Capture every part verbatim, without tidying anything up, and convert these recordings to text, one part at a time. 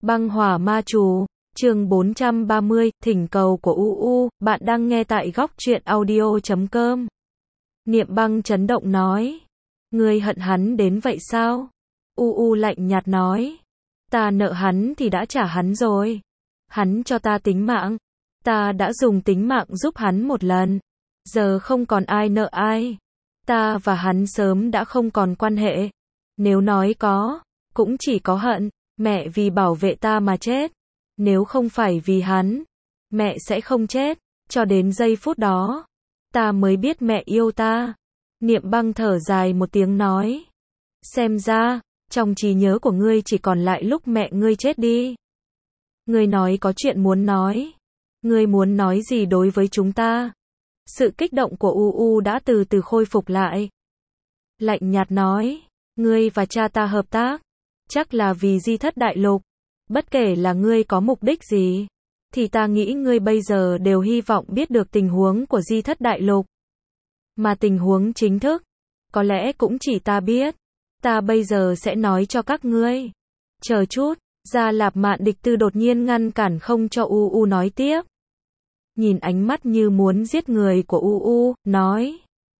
Băng hỏa ma chú, chương bốn trăm ba mươi, thỉnh cầu của u u, bạn đang nghe tại góc truyện audio chấm com. Niệm Băng chấn động nói, ngươi hận hắn đến vậy sao? U u lạnh nhạt nói, ta nợ hắn thì đã trả hắn rồi. Hắn cho ta tính mạng, ta đã dùng tính mạng giúp hắn một lần, giờ không còn ai nợ ai. Ta và hắn sớm đã không còn quan hệ. Nếu nói có, cũng chỉ có hận. Mẹ vì bảo vệ ta mà chết. Nếu không phải vì hắn, mẹ sẽ không chết. Cho đến giây phút đó, ta mới biết mẹ yêu ta. Niệm Băng thở dài một tiếng nói, xem ra, trong trí nhớ của ngươi chỉ còn lại lúc mẹ ngươi chết đi. Ngươi nói có chuyện muốn nói. Ngươi muốn nói gì đối với chúng ta? Sự kích động của U U đã từ từ khôi phục lại. Lạnh nhạt nói, ngươi và cha ta hợp tác, chắc là vì Di Thất Đại Lục. Bất kể là ngươi có mục đích gì, thì ta nghĩ ngươi bây giờ đều hy vọng biết được tình huống của Di Thất Đại Lục. Mà tình huống chính thức, có lẽ cũng chỉ ta biết. Ta bây giờ sẽ nói cho các ngươi. Chờ chút, Gia Lạp Mạn Địch Tư đột nhiên ngăn cản không cho U U nói tiếp. Nhìn ánh mắt như muốn giết người của U U, nói,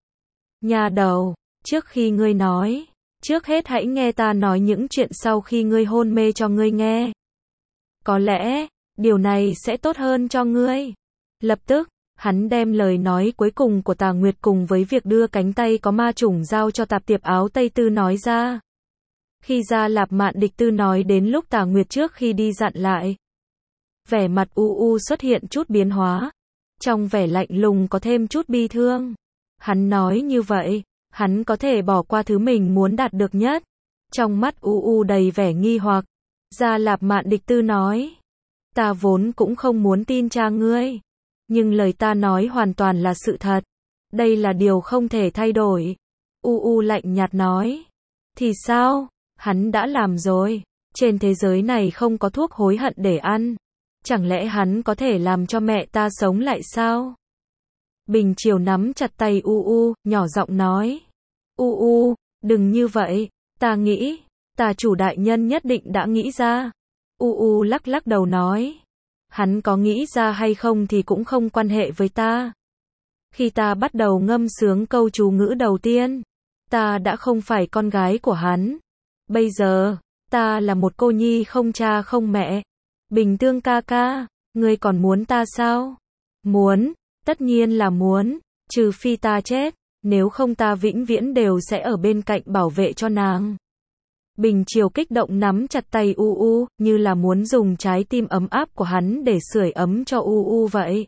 nhà đầu, trước khi ngươi nói, trước hết hãy nghe ta nói những chuyện sau khi ngươi hôn mê cho ngươi nghe. Có lẽ, điều này sẽ tốt hơn cho ngươi. Lập tức, hắn đem lời nói cuối cùng của Tà Nguyệt cùng với việc đưa cánh tay có ma chủng giao cho Tạp Tiệp Áo Tây Tư nói ra. Khi Gia Lạp Mạn Địch Tư nói đến lúc Tà Nguyệt trước khi đi dặn lại, vẻ mặt U U xuất hiện chút biến hóa. Trong vẻ lạnh lùng có thêm chút bi thương. Hắn nói như vậy, hắn có thể bỏ qua thứ mình muốn đạt được nhất. Trong mắt U U đầy vẻ nghi hoặc. Gia Lạp Mạn Địch Tư nói, ta vốn cũng không muốn tin cha ngươi. Nhưng lời ta nói hoàn toàn là sự thật. Đây là điều không thể thay đổi. U U lạnh nhạt nói, thì sao? Hắn đã làm rồi. Trên thế giới này không có thuốc hối hận để ăn. Chẳng lẽ hắn có thể làm cho mẹ ta sống lại sao? Bình Triều nắm chặt tay U U, nhỏ giọng nói, U U, đừng như vậy, ta nghĩ, tà chủ đại nhân nhất định đã nghĩ ra. U U lắc lắc đầu nói, hắn có nghĩ ra hay không thì cũng không quan hệ với ta. Khi ta bắt đầu ngâm sướng câu chú ngữ đầu tiên, ta đã không phải con gái của hắn. Bây giờ, ta là một cô nhi không cha không mẹ. Bình Tương ca ca, ngươi còn muốn ta sao? Muốn, tất nhiên là muốn, trừ phi ta chết, nếu không ta vĩnh viễn đều sẽ ở bên cạnh bảo vệ cho nàng. Bình Triều kích động nắm chặt tay U U, như là muốn dùng trái tim ấm áp của hắn để sưởi ấm cho U U vậy.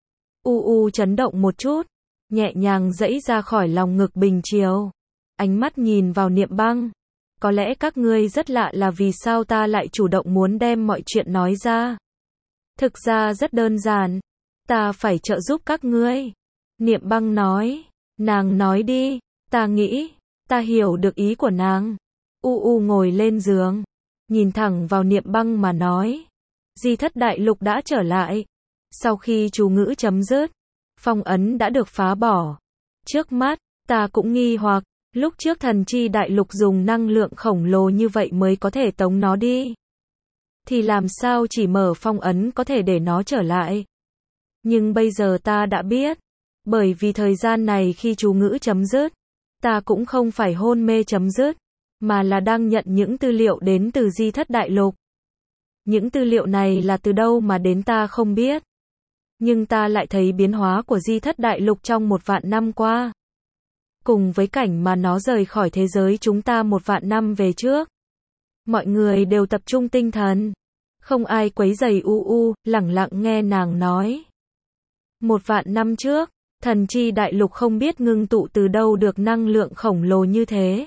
U U chấn động một chút, nhẹ nhàng giãy ra khỏi lòng ngực Bình Triều. Ánh mắt nhìn vào Niệm Băng. Có lẽ các ngươi rất lạ là vì sao ta lại chủ động muốn đem mọi chuyện nói ra. Thực ra rất đơn giản. Ta phải trợ giúp các ngươi. Niệm Băng nói. Nàng nói đi. Ta nghĩ. Ta hiểu được ý của nàng. U U ngồi lên giường. Nhìn thẳng vào Niệm Băng mà nói. Di Thất Đại Lục đã trở lại. Sau khi chú ngữ chấm dứt, phong ấn đã được phá bỏ. Trước mắt, ta cũng nghi hoặc. Lúc trước Thần Chi Đại Lục dùng năng lượng khổng lồ như vậy mới có thể tống nó đi. Thì làm sao chỉ mở phong ấn có thể để nó trở lại? Nhưng bây giờ ta đã biết. Bởi vì thời gian này khi chú ngữ chấm dứt, ta cũng không phải hôn mê chấm dứt, mà là đang nhận những tư liệu đến từ Di Thất Đại Lục. Những tư liệu này là từ đâu mà đến ta không biết. Nhưng ta lại thấy biến hóa của Di Thất Đại Lục trong một vạn năm qua. Cùng với cảnh mà nó rời khỏi thế giới chúng ta một vạn năm về trước. Mọi người đều tập trung tinh thần. Không ai quấy rầy U U, lẳng lặng nghe nàng nói. Một vạn năm trước, Thần Chi Đại Lục không biết ngưng tụ từ đâu được năng lượng khổng lồ như thế.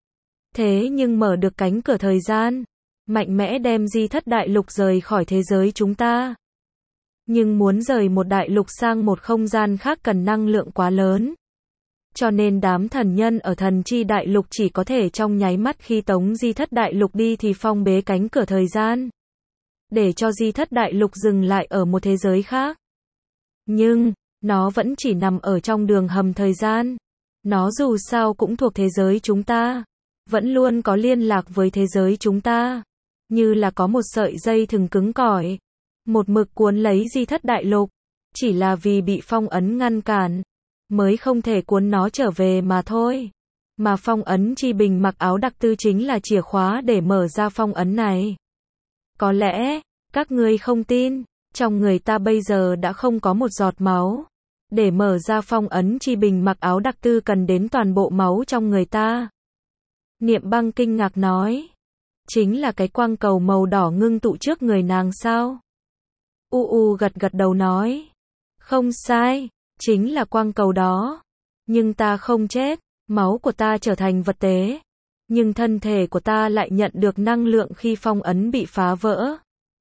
Thế nhưng mở được cánh cửa thời gian, mạnh mẽ đem Di Thất Đại Lục rời khỏi thế giới chúng ta. Nhưng muốn rời một đại lục sang một không gian khác cần năng lượng quá lớn. Cho nên đám thần nhân ở Thần Chi Đại Lục chỉ có thể trong nháy mắt khi tống Di Thất Đại Lục đi thì phong bế cánh cửa thời gian. Để cho Di Thất Đại Lục dừng lại ở một thế giới khác. Nhưng, nó vẫn chỉ nằm ở trong đường hầm thời gian. Nó dù sao cũng thuộc thế giới chúng ta. Vẫn luôn có liên lạc với thế giới chúng ta. như là có một sợi dây thừng cứng cỏi, một mực cuốn lấy Di Thất Đại Lục, chỉ là vì bị phong ấn ngăn cản, mới không thể cuốn nó trở về mà thôi. Mà phong ấn chi bình mặc áo đặc tư chính là chìa khóa để mở ra phong ấn này. Có lẽ, các ngươi không tin, trong người ta bây giờ đã không có một giọt máu. Để mở ra phong ấn chi bình mặc áo đặc tư cần đến toàn bộ máu trong người ta. Niệm Băng kinh ngạc nói. Chính là cái quang cầu màu đỏ ngưng tụ trước người nàng sao? U U gật gật đầu nói. Không sai, chính là quang cầu đó. Nhưng ta không chết, máu của ta trở thành vật tế. Nhưng thân thể của ta lại nhận được năng lượng khi phong ấn bị phá vỡ.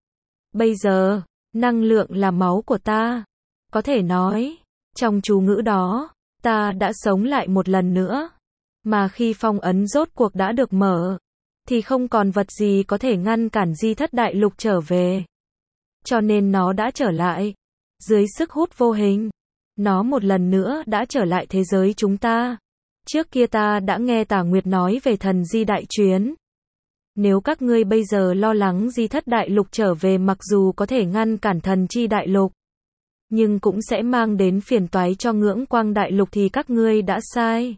Bây giờ, năng lượng là máu của ta. Có thể nói, trong chú ngữ đó, ta đã sống lại một lần nữa. Mà khi phong ấn rốt cuộc đã được mở, thì không còn vật gì có thể ngăn cản Di Thất Đại Lục trở về. Cho nên nó đã trở lại. Dưới sức hút vô hình, nó một lần nữa đã trở lại thế giới chúng ta. Trước kia ta đã nghe Tả Nguyệt nói về thần Di Đại Chuyến. Nếu các ngươi bây giờ lo lắng Di Thất Đại Lục trở về mặc dù có thể ngăn cản thần chi đại lục, nhưng cũng sẽ mang đến phiền toái cho Ngưỡng Quang Đại Lục thì các ngươi đã sai.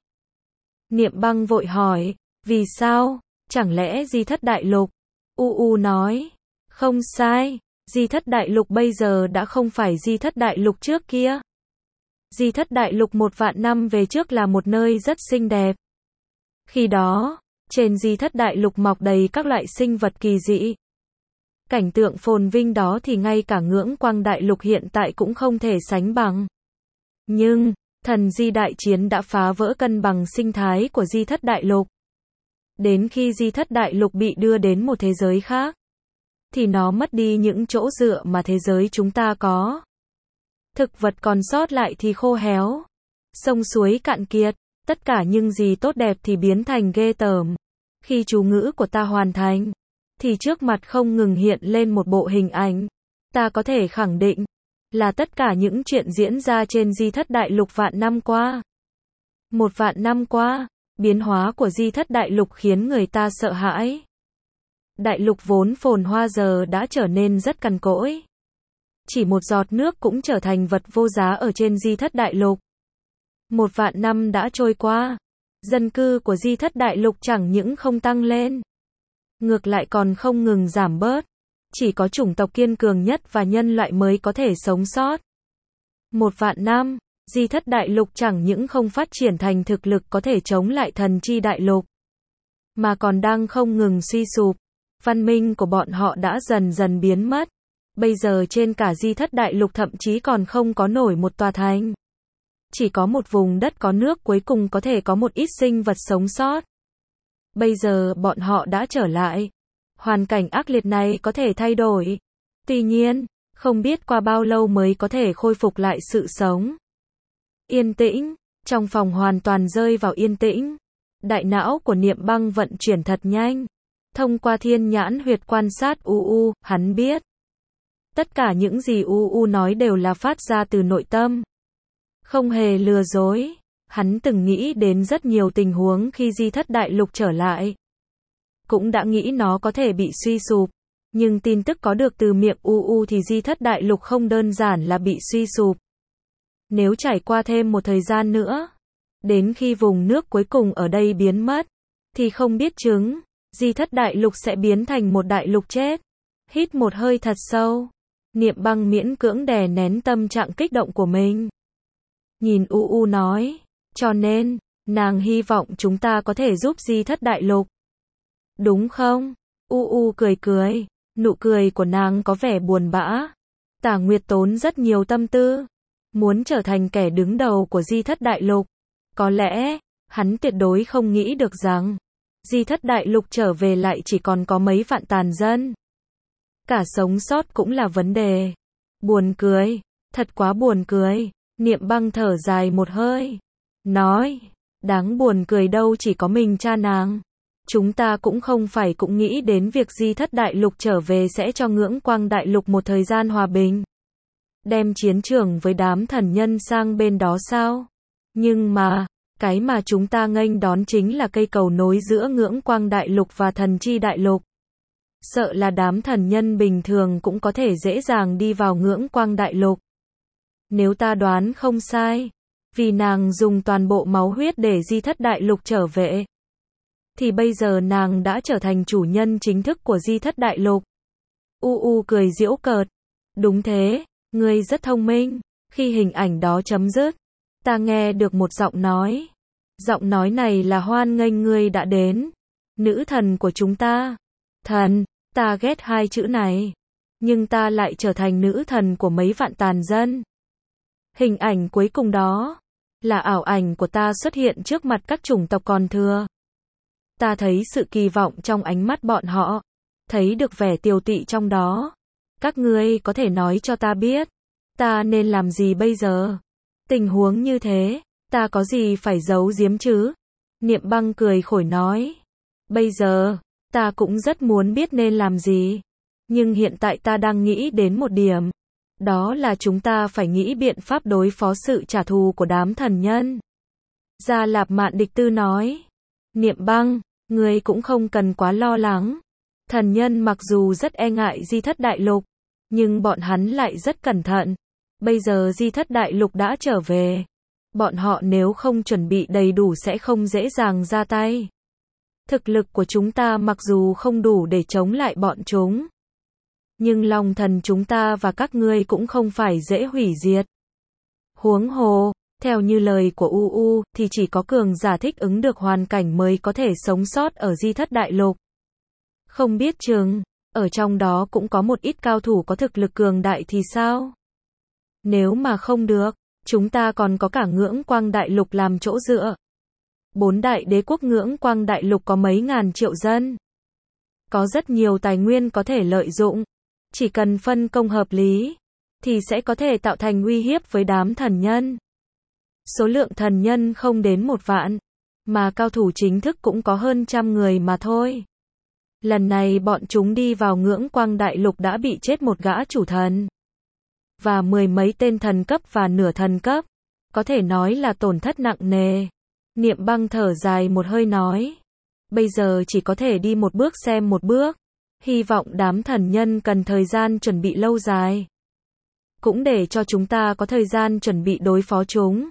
Niệm Băng vội hỏi, vì sao? Chẳng lẽ Di Thất Đại Lục? U U nói, không sai, Di Thất Đại Lục bây giờ đã không phải Di Thất Đại Lục trước kia. Di Thất Đại Lục một vạn năm về trước là một nơi rất xinh đẹp. Khi đó, trên Di Thất Đại Lục mọc đầy các loại sinh vật kỳ dị. Cảnh tượng phồn vinh đó thì ngay cả Ngưỡng Quang Đại Lục hiện tại cũng không thể sánh bằng. Nhưng, thần Di Đại Chiến đã phá vỡ cân bằng sinh thái của Di Thất Đại Lục. Đến khi Di Thất Đại Lục bị đưa đến một thế giới khác, thì nó mất đi những chỗ dựa mà thế giới chúng ta có. Thực vật còn sót lại thì khô héo, sông suối cạn kiệt, tất cả những gì tốt đẹp thì biến thành ghê tởm. Khi chú ngữ của ta hoàn thành, thì trước mặt không ngừng hiện lên một bộ hình ảnh. Ta có thể khẳng định, là tất cả những chuyện diễn ra trên Di Thất Đại Lục vạn năm qua. Một vạn năm qua, biến hóa của Di Thất Đại Lục khiến người ta sợ hãi. Đại lục vốn phồn hoa giờ đã trở nên rất cằn cỗi. Chỉ một giọt nước cũng trở thành vật vô giá ở trên Di Thất Đại Lục. Một vạn năm đã trôi qua, dân cư của Di Thất Đại Lục chẳng những không tăng lên, ngược lại còn không ngừng giảm bớt. Chỉ có chủng tộc kiên cường nhất và nhân loại mới có thể sống sót. Một vạn năm, Di Thất Đại Lục chẳng những không phát triển thành thực lực có thể chống lại thần chi đại lục, mà còn đang không ngừng suy sụp. Văn minh của bọn họ đã dần dần biến mất. Bây giờ trên cả Di Thất Đại Lục thậm chí còn không có nổi một tòa thành. Chỉ có một vùng đất có nước cuối cùng có thể có một ít sinh vật sống sót. Bây giờ bọn họ đã trở lại. Hoàn cảnh ác liệt này có thể thay đổi. Tuy nhiên, không biết qua bao lâu mới có thể khôi phục lại sự sống. Yên tĩnh, trong phòng hoàn toàn rơi vào yên tĩnh. Đại não của Niệm Băng vận chuyển thật nhanh. Thông qua thiên nhãn huyệt quan sát U U, hắn biết. Tất cả những gì U U nói đều là phát ra từ nội tâm. Không hề lừa dối. Hắn từng nghĩ đến rất nhiều tình huống khi Di Thất Đại Lục trở lại. Cũng đã nghĩ nó có thể bị suy sụp. Nhưng tin tức có được từ miệng U U thì Di Thất Đại Lục không đơn giản là bị suy sụp. Nếu trải qua thêm một thời gian nữa, đến khi vùng nước cuối cùng ở đây biến mất, thì không biết chừng, Di Thất Đại Lục sẽ biến thành một đại lục chết. Hít một hơi thật sâu, Niệm Băng miễn cưỡng đè nén tâm trạng kích động của mình. Nhìn U U nói, cho nên, nàng hy vọng chúng ta có thể giúp Di Thất Đại Lục. Đúng không? U U cười cười, nụ cười của nàng có vẻ buồn bã. Tả Nguyệt tốn rất nhiều tâm tư, muốn trở thành kẻ đứng đầu của Di Thất Đại Lục. Có lẽ, hắn tuyệt đối không nghĩ được rằng, Di Thất Đại Lục trở về lại chỉ còn có mấy vạn tàn dân. Cả sống sót cũng là vấn đề. Buồn cười, thật quá buồn cười. Niệm Băng thở dài một hơi, nói, đáng buồn cười đâu chỉ có mình cha nàng. Chúng ta cũng không phải cũng nghĩ đến việc Di Thất Đại Lục trở về sẽ cho Ngưỡng Quang Đại Lục một thời gian hòa bình. Đem chiến trường với đám thần nhân sang bên đó sao? Nhưng mà, cái mà chúng ta nghênh đón chính là cây cầu nối giữa Ngưỡng Quang Đại Lục và thần chi đại lục. sợ là đám thần nhân bình thường cũng có thể dễ dàng đi vào ngưỡng quang đại lục. Nếu ta đoán không sai, vì nàng dùng toàn bộ máu huyết để di thất đại lục trở về, thì bây giờ nàng đã trở thành chủ nhân chính thức của di thất đại lục. U U cười giễu cợt. Đúng thế, ngươi rất thông minh. Khi hình ảnh đó chấm dứt, ta nghe được một giọng nói. Giọng nói này là hoan nghênh ngươi đã đến. Nữ thần của chúng ta. Thần, ta ghét hai chữ này. Nhưng ta lại trở thành nữ thần của mấy vạn tàn dân. Hình ảnh cuối cùng đó là ảo ảnh của ta xuất hiện trước mặt các chủng tộc còn thừa. Ta thấy sự kỳ vọng trong ánh mắt bọn họ, thấy được vẻ tiều tụy trong đó. Các ngươi có thể nói cho ta biết, ta nên làm gì bây giờ? Tình huống như thế, ta có gì phải giấu giếm chứ? Niệm Băng cười khổ nói. Bây giờ, ta cũng rất muốn biết nên làm gì. Nhưng hiện tại ta đang nghĩ đến một điểm. Đó là chúng ta phải nghĩ biện pháp đối phó sự trả thù của đám thần nhân. Gia Lạp Mạn Địch Tư nói. Niệm Băng, ngươi cũng không cần quá lo lắng. Thần nhân mặc dù rất e ngại di thất đại lục, nhưng bọn hắn lại rất cẩn thận. Bây giờ di thất đại lục đã trở về. Bọn họ nếu không chuẩn bị đầy đủ sẽ không dễ dàng ra tay. Thực lực của chúng ta mặc dù không đủ để chống lại bọn chúng, nhưng lòng thần chúng ta và các ngươi cũng không phải dễ hủy diệt. Huống hồ, theo như lời của U U, thì chỉ có cường giả thích ứng được hoàn cảnh mới có thể sống sót ở di thất đại lục. Không biết chừng, ở trong đó cũng có một ít cao thủ có thực lực cường đại thì sao? Nếu mà không được, chúng ta còn có cả ngưỡng quang đại lục làm chỗ dựa. Bốn đại đế quốc ngưỡng quang đại lục có mấy ngàn triệu dân. Có rất nhiều tài nguyên có thể lợi dụng. Chỉ cần phân công hợp lý, thì sẽ có thể tạo thành uy hiếp với đám thần nhân. Số lượng thần nhân không đến một vạn, mà cao thủ chính thức cũng có hơn trăm người mà thôi. Lần này bọn chúng đi vào ngưỡng quang đại lục đã bị chết một gã chủ thần. Và mười mấy tên thần cấp và nửa thần cấp. Có thể nói là tổn thất nặng nề. Niệm Băng thở dài một hơi nói. Bây giờ chỉ có thể đi một bước xem một bước. Hy vọng đám thần nhân cần thời gian chuẩn bị lâu dài. Cũng để cho chúng ta có thời gian chuẩn bị đối phó chúng.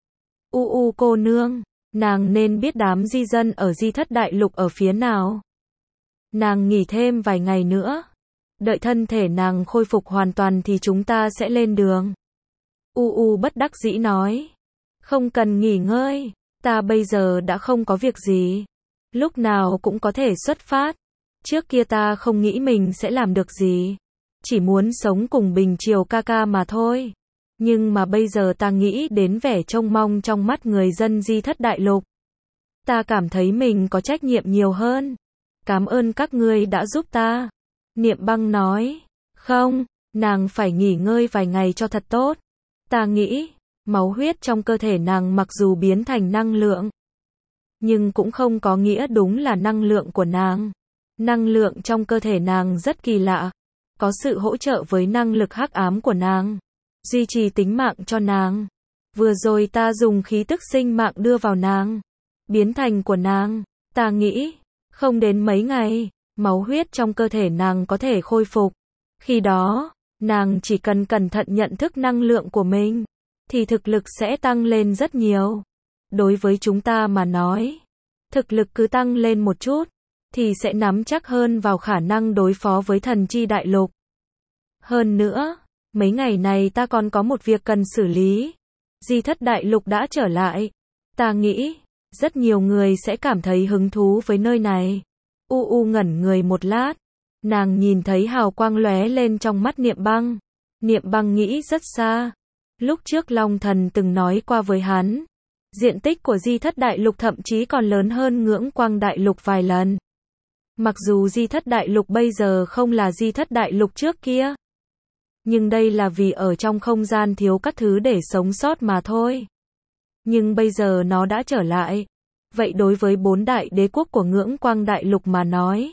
U U cô nương, nàng nên biết đám di dân ở di thất đại lục ở phía nào. Nàng nghỉ thêm vài ngày nữa. Đợi thân thể nàng khôi phục hoàn toàn thì chúng ta sẽ lên đường. U U bất đắc dĩ nói. Không cần nghỉ ngơi, ta bây giờ đã không có việc gì. Lúc nào cũng có thể xuất phát. Trước kia ta không nghĩ mình sẽ làm được gì. Chỉ muốn sống cùng Bình Triều ca ca mà thôi. Nhưng mà bây giờ ta nghĩ đến vẻ trông mong trong mắt người dân di thất đại lục. Ta cảm thấy mình có trách nhiệm nhiều hơn. Cảm ơn các ngươi đã giúp ta. Niệm Băng nói. Không, nàng phải nghỉ ngơi vài ngày cho thật tốt. Ta nghĩ, máu huyết trong cơ thể nàng mặc dù biến thành năng lượng, nhưng cũng không có nghĩa đúng là năng lượng của nàng. Năng lượng trong cơ thể nàng rất kỳ lạ. Có sự hỗ trợ với năng lực hắc ám của nàng. Duy trì tính mạng cho nàng. Vừa rồi ta dùng khí tức sinh mạng đưa vào nàng. Biến thành của nàng. Ta nghĩ, không đến mấy ngày, máu huyết trong cơ thể nàng có thể khôi phục. Khi đó, nàng chỉ cần cẩn thận nhận thức năng lượng của mình, thì thực lực sẽ tăng lên rất nhiều. Đối với chúng ta mà nói, thực lực cứ tăng lên một chút, thì sẽ nắm chắc hơn vào khả năng đối phó với thần chi đại lục. Hơn nữa, mấy ngày này ta còn có một việc cần xử lý. Di thất đại lục đã trở lại. Ta nghĩ, rất nhiều người sẽ cảm thấy hứng thú với nơi này. U U ngẩn người một lát. Nàng nhìn thấy hào quang lóe lên trong mắt Niệm Băng. Niệm Băng nghĩ rất xa. Lúc trước Long Thần từng nói qua với hắn. Diện tích của di thất đại lục thậm chí còn lớn hơn ngưỡng quang đại lục vài lần. Mặc dù di thất đại lục bây giờ không là di thất đại lục trước kia. Nhưng đây là vì ở trong không gian thiếu các thứ để sống sót mà thôi. Nhưng bây giờ nó đã trở lại. Vậy đối với bốn đại đế quốc của ngưỡng quang đại lục mà nói,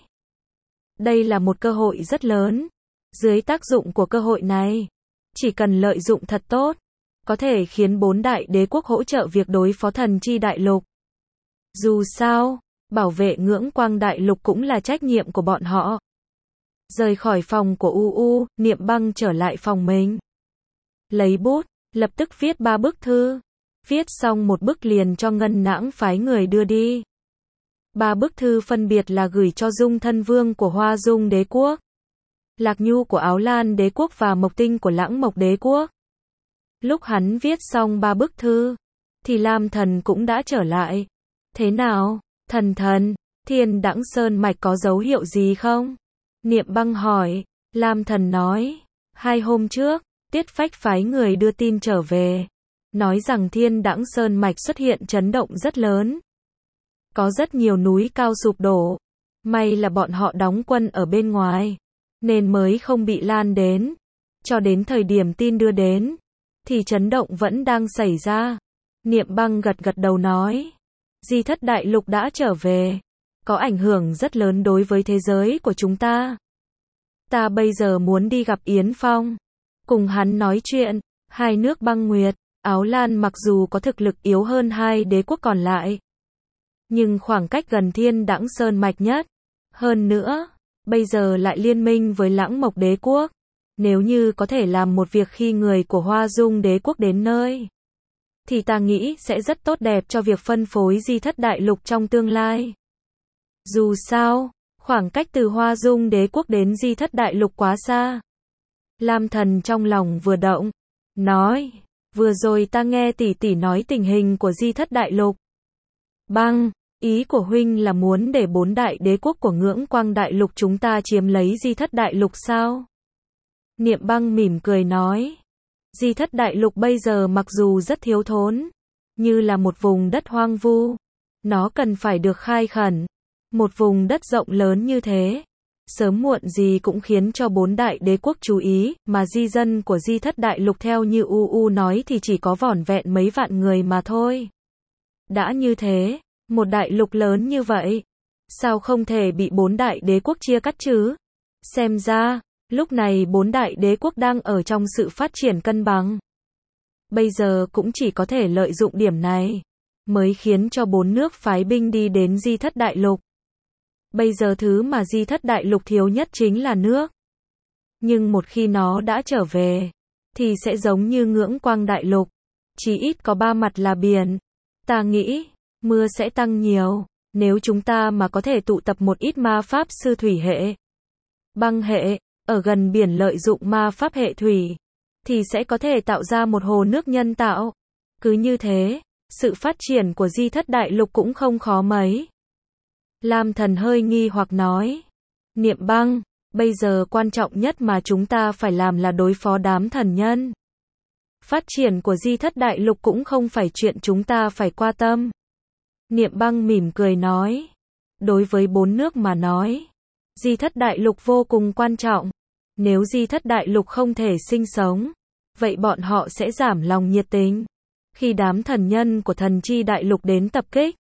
đây là một cơ hội rất lớn. Dưới tác dụng của cơ hội này, chỉ cần lợi dụng thật tốt, có thể khiến bốn đại đế quốc hỗ trợ việc đối phó thần chi đại lục. Dù sao, bảo vệ ngưỡng quang đại lục cũng là trách nhiệm của bọn họ. Rời khỏi phòng của U U, Niệm Băng trở lại phòng mình. Lấy bút, lập tức viết ba bức thư. Viết xong một bức liền cho Ngân Nãng phái người đưa đi. Ba bức thư phân biệt là gửi cho Dung Thân Vương của Hoa Dung Đế Quốc, Lạc Nhu của Áo Lan Đế Quốc và Mộc Tinh của Lãng Mộc Đế Quốc. Lúc hắn viết xong ba bức thư, thì Lam Thần cũng đã trở lại. Thế nào, thần thần, Thiên Đãng Sơn Mạch có dấu hiệu gì không? Niệm Băng hỏi. Lam Thần nói, hai hôm trước, Tiết Phách phái người đưa tin trở về, nói rằng Thiên Đãng Sơn Mạch xuất hiện chấn động rất lớn. Có rất nhiều núi cao sụp đổ. May là bọn họ đóng quân ở bên ngoài, nên mới không bị lan đến. Cho đến thời điểm tin đưa đến, thì chấn động vẫn đang xảy ra. Niệm Băng gật gật đầu nói, Di Thất Đại Lục đã trở về, có ảnh hưởng rất lớn đối với thế giới của chúng ta. Ta bây giờ muốn đi gặp Yến Phong, cùng hắn nói chuyện. Hai nước Băng Nguyệt, Áo Lan mặc dù có thực lực yếu hơn hai đế quốc còn lại, nhưng khoảng cách gần Thiên Đãng Sơn Mạch nhất. Hơn nữa, bây giờ lại liên minh với Lãng Mộc Đế Quốc. Nếu như có thể làm một việc khi người của Hoa Dung Đế Quốc đến nơi, thì ta nghĩ sẽ rất tốt đẹp cho việc phân phối Di Thất Đại Lục trong tương lai. Dù sao, khoảng cách từ Hoa Dung Đế Quốc đến Di Thất Đại Lục quá xa. Lam Thần trong lòng vừa động, nói, vừa rồi ta nghe tỷ tỷ nói tình hình của Di Thất Đại Lục. Băng, ý của huynh là muốn để bốn đại đế quốc của Ngưỡng Quang Đại Lục chúng ta chiếm lấy Di Thất Đại Lục sao? Niệm Băng mỉm cười nói, Di Thất Đại Lục bây giờ mặc dù rất thiếu thốn, như là một vùng đất hoang vu, nó cần phải được khai khẩn. Một vùng đất rộng lớn như thế, sớm muộn gì cũng khiến cho bốn đại đế quốc chú ý, mà di dân của Di Thất Đại Lục theo như U U nói thì chỉ có vỏn vẹn mấy vạn người mà thôi. Đã như thế, một đại lục lớn như vậy, sao không thể bị bốn đại đế quốc chia cắt chứ? Xem ra, lúc này bốn đại đế quốc đang ở trong sự phát triển cân bằng. Bây giờ cũng chỉ có thể lợi dụng điểm này, mới khiến cho bốn nước phái binh đi đến Di Thất Đại Lục. Bây giờ thứ mà Di Thất Đại Lục thiếu nhất chính là nước. Nhưng một khi nó đã trở về, thì sẽ giống như Ngưỡng Quang Đại Lục, chỉ ít có ba mặt là biển. Ta nghĩ, mưa sẽ tăng nhiều, nếu chúng ta mà có thể tụ tập một ít ma pháp sư thủy hệ, băng hệ, ở gần biển lợi dụng ma pháp hệ thủy, thì sẽ có thể tạo ra một hồ nước nhân tạo. Cứ như thế, sự phát triển của Di Thất Đại Lục cũng không khó mấy. Lam Thần hơi nghi hoặc nói, Niệm Băng, bây giờ quan trọng nhất mà chúng ta phải làm là đối phó đám thần nhân. Phát triển của Di Thất Đại Lục cũng không phải chuyện chúng ta phải quan tâm. Niệm Băng mỉm cười nói, đối với bốn nước mà nói, Di Thất Đại Lục vô cùng quan trọng. Nếu Di Thất Đại Lục không thể sinh sống, vậy bọn họ sẽ giảm lòng nhiệt tình. Khi đám thần nhân của Thần Chi Đại Lục đến tập kích,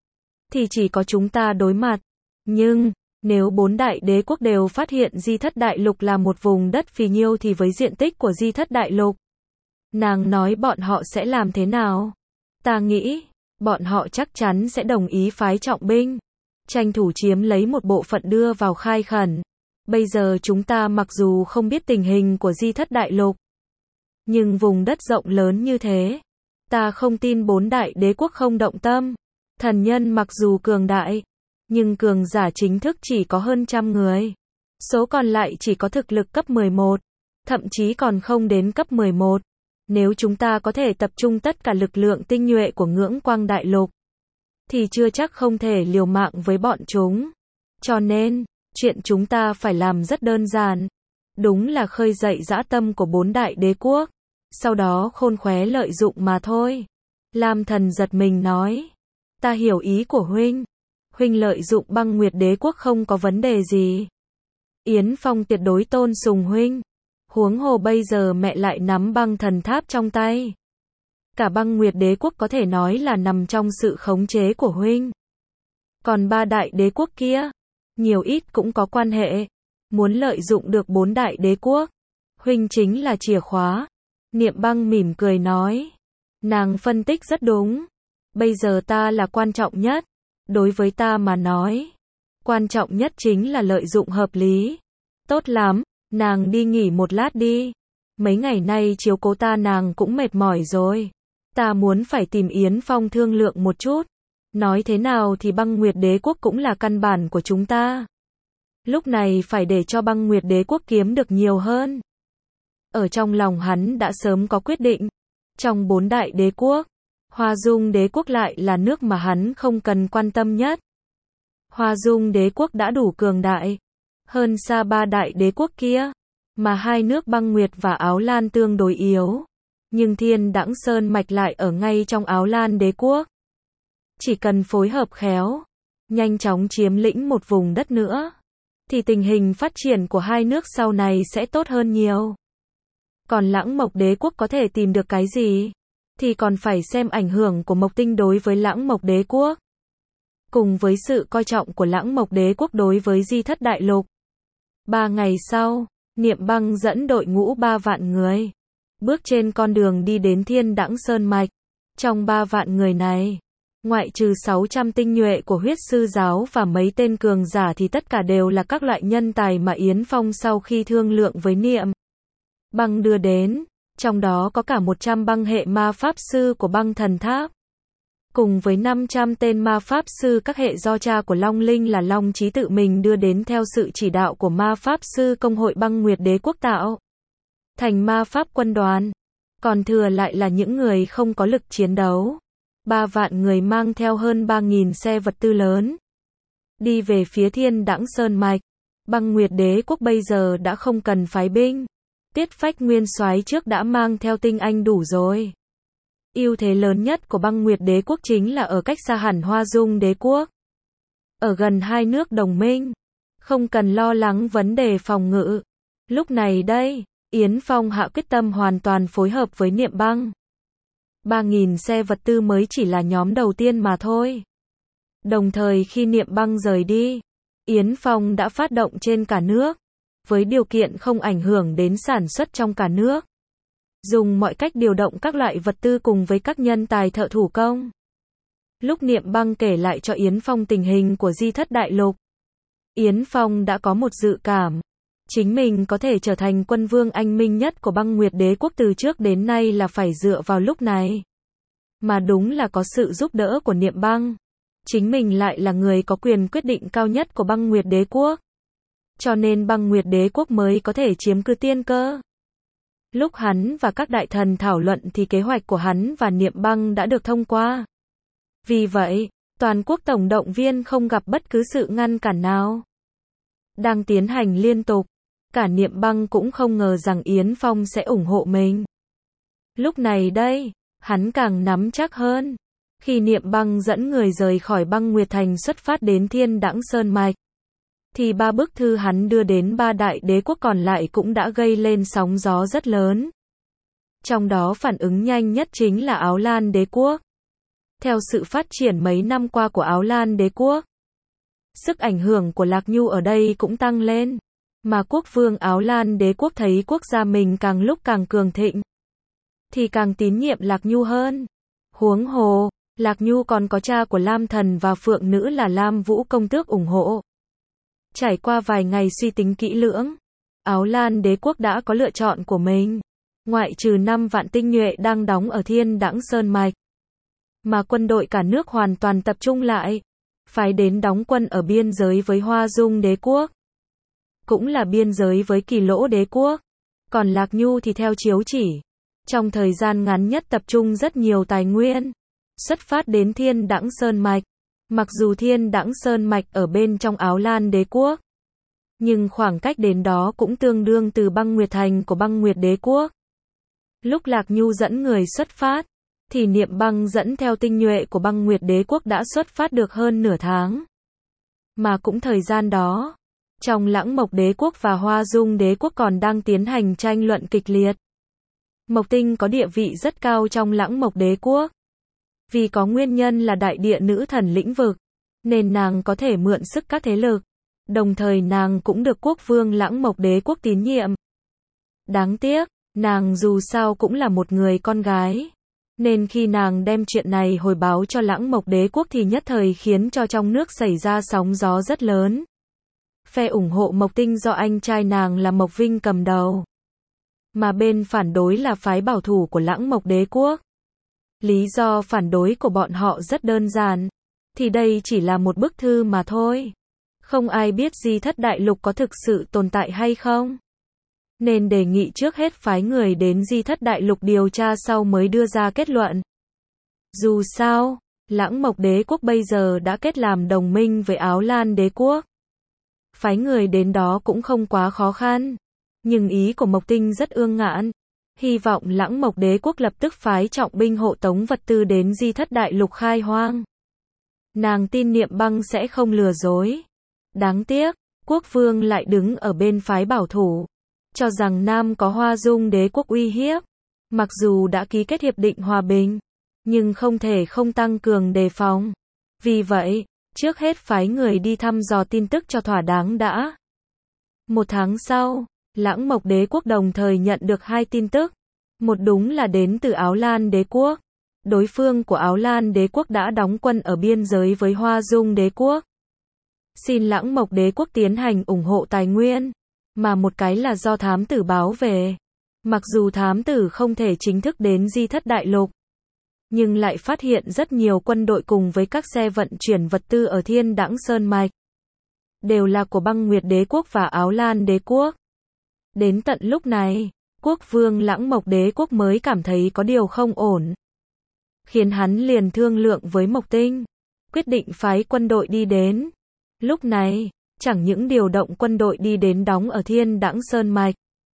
thì chỉ có chúng ta đối mặt. Nhưng, nếu bốn đại đế quốc đều phát hiện Di Thất Đại Lục là một vùng đất phì nhiêu thì với diện tích của Di Thất Đại Lục, nàng nói bọn họ sẽ làm thế nào? Ta nghĩ, bọn họ chắc chắn sẽ đồng ý phái trọng binh, tranh thủ chiếm lấy một bộ phận đưa vào khai khẩn. Bây giờ chúng ta mặc dù không biết tình hình của Di Thất Đại Lục, nhưng vùng đất rộng lớn như thế, ta không tin bốn đại đế quốc không động tâm. Thần nhân mặc dù cường đại, nhưng cường giả chính thức chỉ có hơn trăm người. Số còn lại chỉ có thực lực cấp mười một, thậm chí còn không đến cấp mười một. Nếu chúng ta có thể tập trung tất cả lực lượng tinh nhuệ của Ngưỡng Quang Đại Lục, thì chưa chắc không thể liều mạng với bọn chúng. Cho nên, chuyện chúng ta phải làm rất đơn giản. Đúng là khơi dậy dã tâm của bốn đại đế quốc, sau đó khôn khéo lợi dụng mà thôi. Lam Thần giật mình nói, ta hiểu ý của huynh. Huynh lợi dụng Băng Nguyệt Đế Quốc không có vấn đề gì. Yến Phong tuyệt đối tôn sùng huynh. Huống hồ bây giờ mẹ lại nắm băng thần tháp trong tay. Cả Băng Nguyệt Đế Quốc có thể nói là nằm trong sự khống chế của huynh. Còn ba đại đế quốc kia, nhiều ít cũng có quan hệ. Muốn lợi dụng được bốn đại đế quốc, huynh chính là chìa khóa. Niệm Băng mỉm cười nói. Nàng phân tích rất đúng. Bây giờ ta là quan trọng nhất. Đối với ta mà nói, quan trọng nhất chính là lợi dụng hợp lý. Tốt lắm, nàng đi nghỉ một lát đi. Mấy ngày nay chiếu cố ta nàng cũng mệt mỏi rồi. Ta muốn phải tìm Yến Phong thương lượng một chút. Nói thế nào thì Băng Nguyệt Đế Quốc cũng là căn bản của chúng ta. Lúc này phải để cho Băng Nguyệt Đế Quốc kiếm được nhiều hơn. Ở trong lòng hắn đã sớm có quyết định. Trong bốn đại đế quốc, Hoa Dung Đế Quốc lại là nước mà hắn không cần quan tâm nhất. Hoa Dung Đế Quốc đã đủ cường đại, hơn xa ba đại đế quốc kia, mà hai nước Băng Nguyệt và Áo Lan tương đối yếu. Nhưng Thiên Đãng Sơn Mạch lại ở ngay trong Áo Lan Đế Quốc. Chỉ cần phối hợp khéo, nhanh chóng chiếm lĩnh một vùng đất nữa, thì tình hình phát triển của hai nước sau này sẽ tốt hơn nhiều. Còn Lãng Mộc Đế Quốc có thể tìm được cái gì? Thì còn phải xem ảnh hưởng của Mộc Tinh đối với Lãng Mộc Đế Quốc. Cùng với sự coi trọng của Lãng Mộc Đế Quốc đối với Di Thất Đại Lục. Ba ngày sau, Niệm Băng dẫn đội ngũ ba vạn người, bước trên con đường đi đến Thiên Đãng Sơn Mạch. Trong ba vạn người này, ngoại trừ sáu trăm tinh nhuệ của huyết sư giáo và mấy tên cường giả thì tất cả đều là các loại nhân tài mà Yến Phong sau khi thương lượng với Niệm Băng đưa đến, trong đó có cả một trăm băng hệ ma pháp sư của băng thần tháp, cùng với năm trăm tên ma pháp sư các hệ do cha của Long Linh là Long Chí tự mình đưa đến theo sự chỉ đạo của ma pháp sư công hội Băng Nguyệt Đế Quốc tạo thành ma pháp quân đoàn, còn thừa lại là những người không có lực chiến đấu. Ba vạn người mang theo hơn ba nghìn xe vật tư lớn, đi về phía Thiên Đãng Sơn Mạch. Băng Nguyệt Đế Quốc bây giờ đã không cần phái binh. Tiết Phách Nguyên soái trước đã mang theo tinh anh đủ rồi. Ưu thế lớn nhất của Băng Nguyệt Đế Quốc chính là ở cách xa hẳn Hoa Dung Đế Quốc. Ở gần hai nước đồng minh, không cần lo lắng vấn đề phòng ngự. Lúc này đây, Yến Phong hạ quyết tâm hoàn toàn phối hợp với Niệm Băng. ba nghìn xe vật tư mới chỉ là nhóm đầu tiên mà thôi. Đồng thời khi Niệm Băng rời đi, Yến Phong đã phát động trên cả nước, với điều kiện không ảnh hưởng đến sản xuất trong cả nước. Dùng mọi cách điều động các loại vật tư cùng với các nhân tài thợ thủ công. Lúc Niệm Băng kể lại cho Yến Phong tình hình của Di Thất Đại Lục, Yến Phong đã có một dự cảm. Chính mình có thể trở thành quân vương anh minh nhất của Băng Nguyệt Đế Quốc từ trước đến nay là phải dựa vào lúc này. Mà đúng là có sự giúp đỡ của Niệm Băng. Chính mình lại là người có quyền quyết định cao nhất của Băng Nguyệt Đế Quốc. Cho nên Băng Nguyệt Đế Quốc mới có thể chiếm cứ tiên cơ. Lúc hắn và các đại thần thảo luận thì kế hoạch của hắn và Niệm Băng đã được thông qua. Vì vậy, toàn quốc tổng động viên không gặp bất cứ sự ngăn cản nào. Đang tiến hành liên tục, cả Niệm Băng cũng không ngờ rằng Yến Phong sẽ ủng hộ mình. Lúc này đây, hắn càng nắm chắc hơn. Khi Niệm Băng dẫn người rời khỏi Băng Nguyệt Thành xuất phát đến Thiên Đãng Sơn Mạch, thì ba bức thư hắn đưa đến ba đại đế quốc còn lại cũng đã gây lên sóng gió rất lớn. Trong đó phản ứng nhanh nhất chính là Áo Lan Đế Quốc. Theo sự phát triển mấy năm qua của Áo Lan Đế Quốc, sức ảnh hưởng của Lạc Nhu ở đây cũng tăng lên. Mà quốc vương Áo Lan Đế Quốc thấy quốc gia mình càng lúc càng cường thịnh, thì càng tín nhiệm Lạc Nhu hơn. Huống hồ, Lạc Nhu còn có cha của Lam Thần và Phượng Nữ là Lam Vũ Công Tước ủng hộ. Trải qua vài ngày suy tính kỹ lưỡng, Áo Lan Đế Quốc đã có lựa chọn của mình. Ngoại trừ năm vạn tinh nhuệ đang đóng ở Thiên Đãng Sơn Mạch, mà quân đội cả nước hoàn toàn tập trung lại, phái đến đóng quân ở biên giới với Hoa Dung Đế Quốc, cũng là biên giới với Kỳ Lỗ Đế Quốc. Còn Lạc Nhu thì theo chiếu chỉ, trong thời gian ngắn nhất tập trung rất nhiều tài nguyên, xuất phát đến Thiên Đãng Sơn Mạch. Mặc dù Thiên Đãng Sơn Mạch ở bên trong Áo Lan Đế Quốc, nhưng khoảng cách đến đó cũng tương đương từ Băng Nguyệt Thành của Băng Nguyệt Đế Quốc. Lúc Lạc Nhu dẫn người xuất phát, thì Niệm Băng dẫn theo tinh nhuệ của Băng Nguyệt Đế Quốc đã xuất phát được hơn nửa tháng. Mà cũng thời gian đó, trong Lãng Mộc Đế Quốc và Hoa Dung Đế Quốc còn đang tiến hành tranh luận kịch liệt. Mộc Tinh có địa vị rất cao trong Lãng Mộc Đế Quốc. Vì có nguyên nhân là đại địa nữ thần lĩnh vực, nên nàng có thể mượn sức các thế lực. Đồng thời nàng cũng được quốc vương Lãng Mộc Đế Quốc tín nhiệm. Đáng tiếc, nàng dù sao cũng là một người con gái, nên khi nàng đem chuyện này hồi báo cho Lãng Mộc Đế Quốc thì nhất thời khiến cho trong nước xảy ra sóng gió rất lớn. phe ủng hộ Mộc Tinh do anh trai nàng là Mộc Vinh cầm đầu. Mà bên phản đối là phái bảo thủ của Lãng Mộc Đế Quốc. Lý do phản đối của bọn họ rất đơn giản. Thì đây chỉ là một bức thư mà thôi. Không ai biết Di Thất Đại Lục có thực sự tồn tại hay không. Nên đề nghị trước hết phái người đến Di Thất Đại Lục điều tra sau mới đưa ra kết luận. Dù sao, Lãng Mộc Đế Quốc bây giờ đã kết làm đồng minh với Áo Lan Đế Quốc. Phái người đến đó cũng không quá khó khăn. Nhưng ý của Mộc Tinh rất ương ngạn. Hy vọng Lãng Mộc Đế Quốc lập tức phái trọng binh hộ tống vật tư đến Di Thất Đại Lục khai hoang. Nàng tin Niệm Băng sẽ không lừa dối. Đáng tiếc, quốc vương lại đứng ở bên phái bảo thủ. Cho rằng Nam có Hoa Dung Đế Quốc uy hiếp. Mặc dù đã ký kết hiệp định hòa bình. Nhưng không thể không tăng cường đề phòng. Vì vậy, trước hết phái người đi thăm dò tin tức cho thỏa đáng đã. Một tháng sau, Lãng Mộc Đế Quốc đồng thời nhận được hai tin tức. Một đúng là đến từ Áo Lan Đế Quốc. Đối phương của Áo Lan Đế Quốc đã đóng quân ở biên giới với Hoa Dung Đế Quốc. Xin Lãng Mộc Đế Quốc tiến hành ủng hộ tài nguyên. Mà một cái là do thám tử báo về. Mặc dù thám tử không thể chính thức đến Di Thất Đại Lục. Nhưng lại phát hiện rất nhiều quân đội cùng với các xe vận chuyển vật tư ở Thiên Đãng Sơn Mạch. Đều là của Băng Nguyệt Đế Quốc và Áo Lan Đế Quốc. Đến tận lúc này, quốc vương Lãng Mộc Đế Quốc mới cảm thấy có điều không ổn. Khiến hắn liền thương lượng với Mộc Tinh. Quyết định phái quân đội đi đến. Lúc này, chẳng những điều động quân đội đi đến đóng ở Thiên Đãng Sơn Mạch.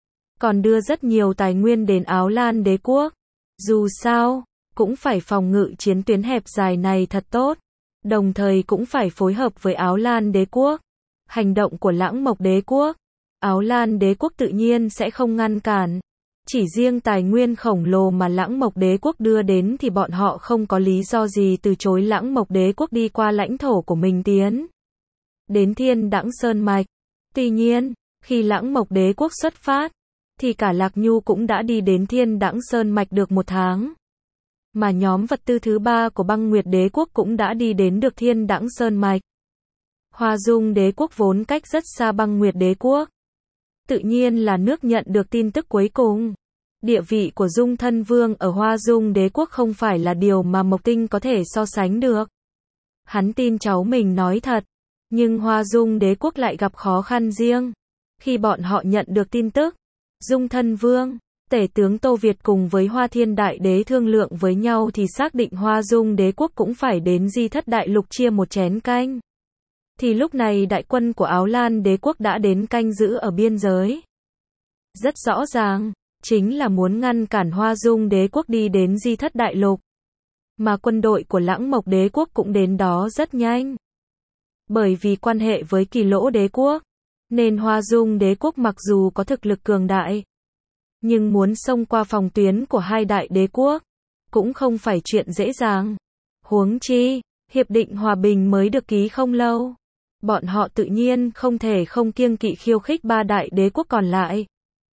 Còn đưa rất nhiều tài nguyên đến Áo Lan Đế Quốc. Dù sao, cũng phải phòng ngự chiến tuyến hẹp dài này thật tốt. Đồng thời cũng phải phối hợp với Áo Lan Đế Quốc. Hành động của Lãng Mộc Đế Quốc, Áo Lan Đế Quốc tự nhiên sẽ không ngăn cản. Chỉ riêng tài nguyên khổng lồ mà Lãng Mộc Đế Quốc đưa đến thì bọn họ không có lý do gì từ chối Lãng Mộc Đế Quốc đi qua lãnh thổ của mình tiến đến Thiên Đãng Sơn Mạch. Tuy nhiên, khi Lãng Mộc Đế Quốc xuất phát, thì cả Lạc Nhu cũng đã đi đến Thiên Đãng Sơn Mạch được một tháng. Mà nhóm vật tư thứ ba của Băng Nguyệt Đế Quốc cũng đã đi đến được Thiên Đãng Sơn Mạch. Hoa Dung Đế Quốc vốn cách rất xa Băng Nguyệt Đế Quốc. Tự nhiên là nước nhận được tin tức cuối cùng. Địa vị của Dung Thân Vương ở Hoa Dung Đế Quốc không phải là điều mà Mộc Tinh có thể so sánh được. Hắn tin cháu mình nói thật. Nhưng Hoa Dung Đế Quốc lại gặp khó khăn riêng. Khi bọn họ nhận được tin tức, Dung Thân Vương, Tể tướng Tô Việt cùng với Hoa Thiên Đại Đế thương lượng với nhau thì xác định Hoa Dung Đế Quốc cũng phải đến Di Thất Đại Lục chia một chén canh. Thì lúc này đại quân của Áo Lan Đế Quốc đã đến canh giữ ở biên giới. Rất rõ ràng, chính là muốn ngăn cản Hoa Dung Đế Quốc đi đến Di Thất Đại Lục. Mà quân đội của Lãng Mộc Đế Quốc cũng đến đó rất nhanh. Bởi vì quan hệ với Kỳ Lỗ Đế Quốc, nên Hoa Dung Đế Quốc mặc dù có thực lực cường đại, nhưng muốn xông qua phòng tuyến của hai đại đế quốc, cũng không phải chuyện dễ dàng. Huống chi, hiệp định hòa bình mới được ký không lâu. Bọn họ tự nhiên không thể không kiêng kỵ khiêu khích ba đại đế quốc còn lại.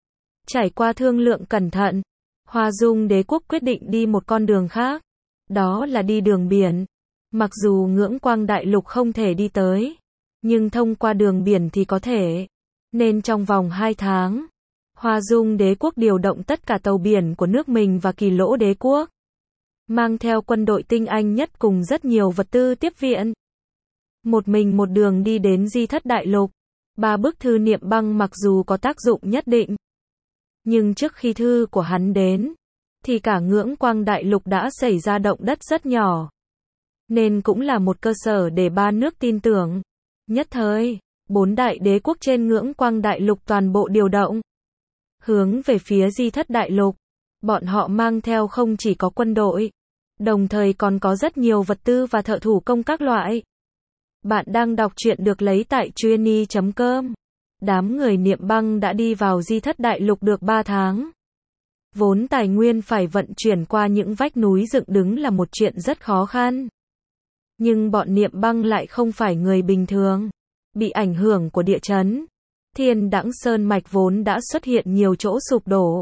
Trải qua thương lượng cẩn thận, Hoa Dung Đế Quốc quyết định đi một con đường khác. Đó là đi đường biển. Mặc dù Ngưỡng Quang Đại Lục không thể đi tới, nhưng thông qua đường biển thì có thể. Nên trong vòng hai tháng, Hoa Dung Đế Quốc điều động tất cả tàu biển của nước mình và Kỳ Lỗ Đế Quốc. Mang theo quân đội tinh anh nhất cùng rất nhiều vật tư tiếp viện. Một mình một đường đi đến Di Thất Đại Lục. Ba bức thư Niệm Băng mặc dù có tác dụng nhất định. Nhưng trước khi thư của hắn đến, thì cả Ngưỡng Quang Đại Lục đã xảy ra động đất rất nhỏ. Nên cũng là một cơ sở để ba nước tin tưởng. Nhất thời, bốn đại đế quốc trên Ngưỡng Quang Đại Lục toàn bộ điều động. Hướng về phía Di Thất Đại Lục. Bọn họ mang theo không chỉ có quân đội, đồng thời còn có rất nhiều vật tư và thợ thủ công các loại. Bạn đang đọc truyện được lấy tại truyenee chấm com. Đám người Niệm Băng đã đi vào Di Thất Đại Lục được ba tháng. Vốn tài nguyên phải vận chuyển qua những vách núi dựng đứng là một chuyện rất khó khăn. Nhưng bọn Niệm Băng lại không phải người bình thường. Bị ảnh hưởng của địa chấn, Thiên Đãng Sơn Mạch vốn đã xuất hiện nhiều chỗ sụp đổ.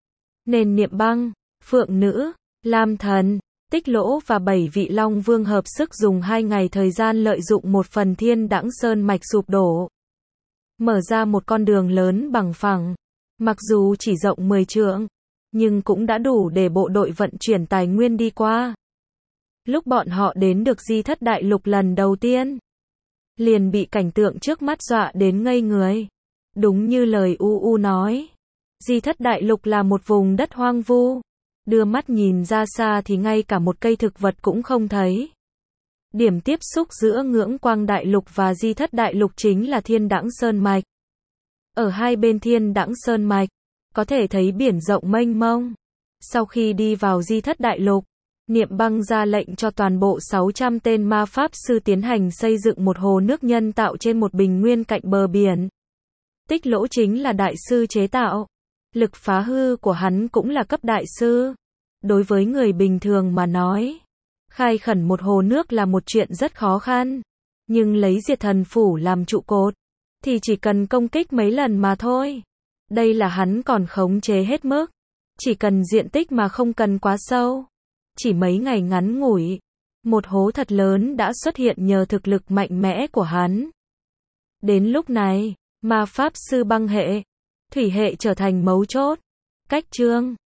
Nên Niệm Băng, Phượng Nữ, Lam Thần, Tích Lỗ và bảy vị Long Vương hợp sức dùng hai ngày thời gian lợi dụng một phần Thiên Đãng Sơn Mạch sụp đổ. mở ra một con đường lớn bằng phẳng. Mặc dù chỉ rộng mười trượng, nhưng cũng đã đủ để bộ đội vận chuyển tài nguyên đi qua. Lúc bọn họ đến được Di Thất Đại Lục lần đầu tiên, liền bị cảnh tượng trước mắt dọa đến ngây người. Đúng như lời U U nói, Di Thất Đại Lục là một vùng đất hoang vu. Đưa mắt nhìn ra xa thì ngay cả một cây thực vật cũng không thấy. Điểm tiếp xúc giữa Ngưỡng Quang Đại Lục và Di Thất Đại Lục chính là Thiên Đãng Sơn Mạch. Ở hai bên Thiên Đãng Sơn Mạch, có thể thấy biển rộng mênh mông. Sau khi đi vào Di Thất Đại Lục, Niệm Băng ra lệnh cho toàn bộ sáu trăm tên ma pháp sư tiến hành xây dựng một hồ nước nhân tạo trên một bình nguyên cạnh bờ biển. Tích Lỗ chính là đại sư chế tạo. Lực phá hư của hắn cũng là cấp đại sư. Đối với người bình thường mà nói, khai khẩn một hồ nước là một chuyện rất khó khăn. Nhưng lấy Diệt Thần Phủ làm trụ cột, thì chỉ cần công kích mấy lần mà thôi. Đây là hắn còn khống chế hết mức. Chỉ cần diện tích mà không cần quá sâu. Chỉ mấy ngày ngắn ngủi, một hố thật lớn đã xuất hiện nhờ thực lực mạnh mẽ của hắn. Đến lúc này, ma pháp sư băng hệ, thủy hệ trở thành mấu chốt. Cách chương